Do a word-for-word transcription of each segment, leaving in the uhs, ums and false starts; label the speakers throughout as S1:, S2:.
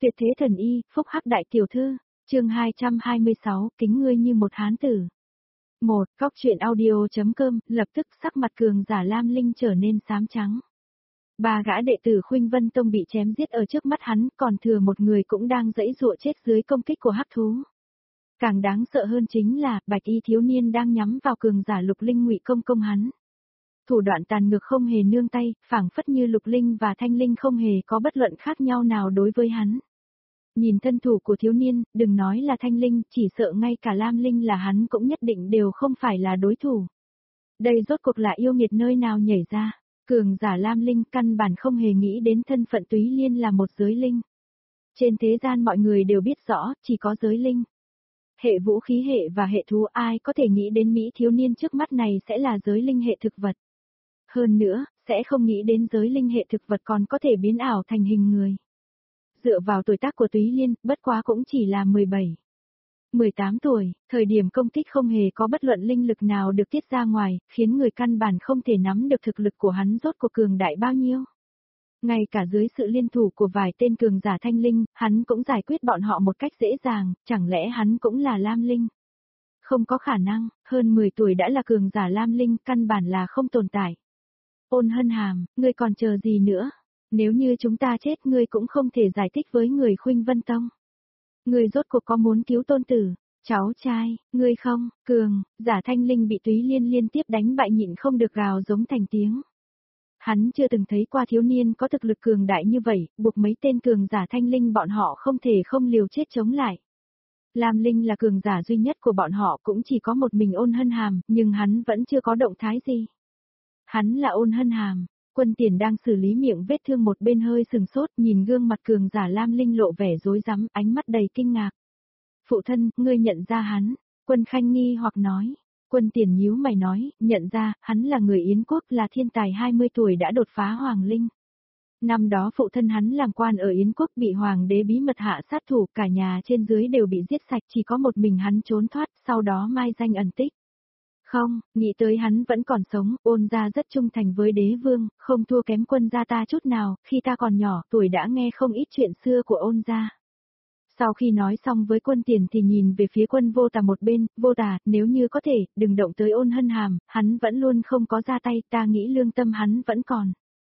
S1: Tuyệt thế thần y, phúc hắc đại tiểu thư, chương hai trăm hai mươi sáu, kính ngươi như một hán tử. một. Góc truyện audio.com, lập tức sắc mặt cường giả Lam Linh trở nên xám trắng. Ba gã đệ tử Khuynh Vân Tông bị chém giết ở trước mắt hắn, còn thừa một người cũng đang giãy giụa chết dưới công kích của hắc thú. Càng đáng sợ hơn chính là, bạch y thiếu niên đang nhắm vào cường giả Lục Linh ngụy công công hắn. Thủ đoạn tàn ngược không hề nương tay, phảng phất như Lục Linh và Thanh Linh không hề có bất luận khác nhau nào đối với hắn. Nhìn thân thủ của thiếu niên, đừng nói là Thanh Linh, chỉ sợ ngay cả Lam Linh là hắn cũng nhất định đều không phải là đối thủ. Đây rốt cuộc là yêu nghiệt nơi nào nhảy ra, cường giả Lam Linh căn bản không hề nghĩ đến thân phận Túy Liên là một giới linh. Trên thế gian mọi người đều biết rõ, chỉ có giới linh. Hệ vũ khí hệ và hệ thú ai có thể nghĩ đến Mỹ thiếu niên trước mắt này sẽ là giới linh hệ thực vật. Hơn nữa, sẽ không nghĩ đến giới linh hệ thực vật còn có thể biến ảo thành hình người. Dựa vào tuổi tác của Túy Liên, bất quá cũng chỉ là mười bảy, mười tám tuổi, thời điểm công kích không hề có bất luận linh lực nào được tiết ra ngoài, khiến người căn bản không thể nắm được thực lực của hắn rốt cuộc cường đại bao nhiêu. Ngay cả dưới sự liên thủ của vài tên cường giả Thanh Linh, hắn cũng giải quyết bọn họ một cách dễ dàng, chẳng lẽ hắn cũng là Lam Linh? Không có khả năng, hơn mười tuổi đã là cường giả Lam Linh, căn bản là không tồn tại. Ôn Hân Hàm, ngươi còn chờ gì nữa? Nếu như chúng ta chết ngươi cũng không thể giải thích với người Khuynh Vân Tông. Ngươi rốt cuộc có muốn cứu tôn tử, cháu trai, ngươi không, cường, giả Thanh Linh bị Túy Liên liên tiếp đánh bại nhịn không được gào giống thành tiếng. Hắn chưa từng thấy qua thiếu niên có thực lực cường đại như vậy, buộc mấy tên cường giả Thanh Linh bọn họ không thể không liều chết chống lại. Lam Linh là cường giả duy nhất của bọn họ cũng chỉ có một mình Ôn Hân Hàm, nhưng hắn vẫn chưa có động thái gì. Hắn là Ôn Hân Hàm. Quân Tiền đang xử lý miệng vết thương một bên hơi sừng sốt, nhìn gương mặt cường giả Lam Linh lộ vẻ rối rắm, ánh mắt đầy kinh ngạc. Phụ thân, ngươi nhận ra hắn? Quân Khanh nghi hoặc nói. Quân Tiền nhíu mày nói, nhận ra, hắn là người Yến Quốc, là thiên tài hai mươi tuổi đã đột phá Hoàng Linh. Năm đó phụ thân hắn làm quan ở Yến Quốc bị Hoàng đế bí mật hạ sát thủ, cả nhà trên dưới đều bị giết sạch, chỉ có một mình hắn trốn thoát, sau đó mai danh ẩn tích. Không, nghĩ tới hắn vẫn còn sống, Ôn gia rất trung thành với đế vương, không thua kém Quân gia ta chút nào, khi ta còn nhỏ, tuổi đã nghe không ít chuyện xưa của Ôn gia. Sau khi nói xong với Quân Tiền thì nhìn về phía Quân Vô Tà một bên, Vô Tà, nếu như có thể, đừng động tới Ôn Hân Hàm, hắn vẫn luôn không có ra tay, ta nghĩ lương tâm hắn vẫn còn.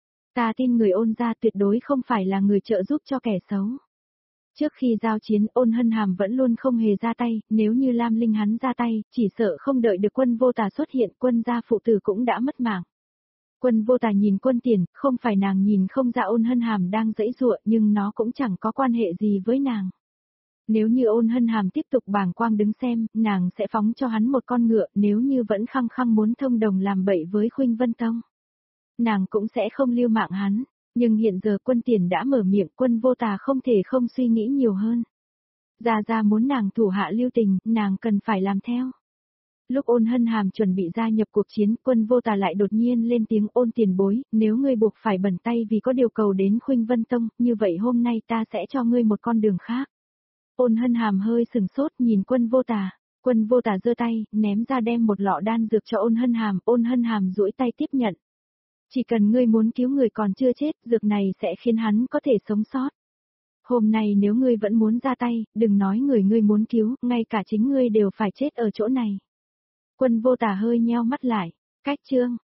S1: Ta tin người Ôn gia tuyệt đối không phải là người trợ giúp cho kẻ xấu. Trước khi giao chiến, Ôn Hân Hàm vẫn luôn không hề ra tay, nếu như Lam Linh hắn ra tay, chỉ sợ không đợi được Quân Vô Tà xuất hiện, Quân gia phụ tử cũng đã mất mạng. Quân Vô Tà nhìn Quân Tiền, không phải nàng nhìn không ra Ôn Hân Hàm đang giãy giụa, nhưng nó cũng chẳng có quan hệ gì với nàng. Nếu như Ôn Hân Hàm tiếp tục bàng quang đứng xem, nàng sẽ phóng cho hắn một con ngựa, nếu như vẫn khăng khăng muốn thông đồng làm bậy với Khuynh Vân Tông, nàng cũng sẽ không lưu mạng hắn. Nhưng hiện giờ Quân Tiền đã mở miệng, Quân Vô Tà không thể không suy nghĩ nhiều hơn. Gia Gia muốn nàng thủ hạ lưu tình, nàng cần phải làm theo. Lúc Ôn Hân Hàm chuẩn bị gia nhập cuộc chiến, Quân Vô Tà lại đột nhiên lên tiếng, Ôn tiền bối, nếu ngươi buộc phải bẩn tay vì có điều cầu đến Khuynh Vân Tông, như vậy hôm nay ta sẽ cho ngươi một con đường khác. Ôn Hân Hàm hơi sừng sốt nhìn Quân Vô Tà. Quân Vô Tà giơ tay, ném ra đem một lọ đan dược cho Ôn Hân Hàm, Ôn Hân Hàm duỗi tay tiếp nhận. Chỉ cần ngươi muốn cứu người còn chưa chết, dược này sẽ khiến hắn có thể sống sót. Hôm nay nếu ngươi vẫn muốn ra tay, đừng nói người ngươi muốn cứu, ngay cả chính ngươi đều phải chết ở chỗ này. Quân Vô Tà hơi nheo mắt lại. Cách chương,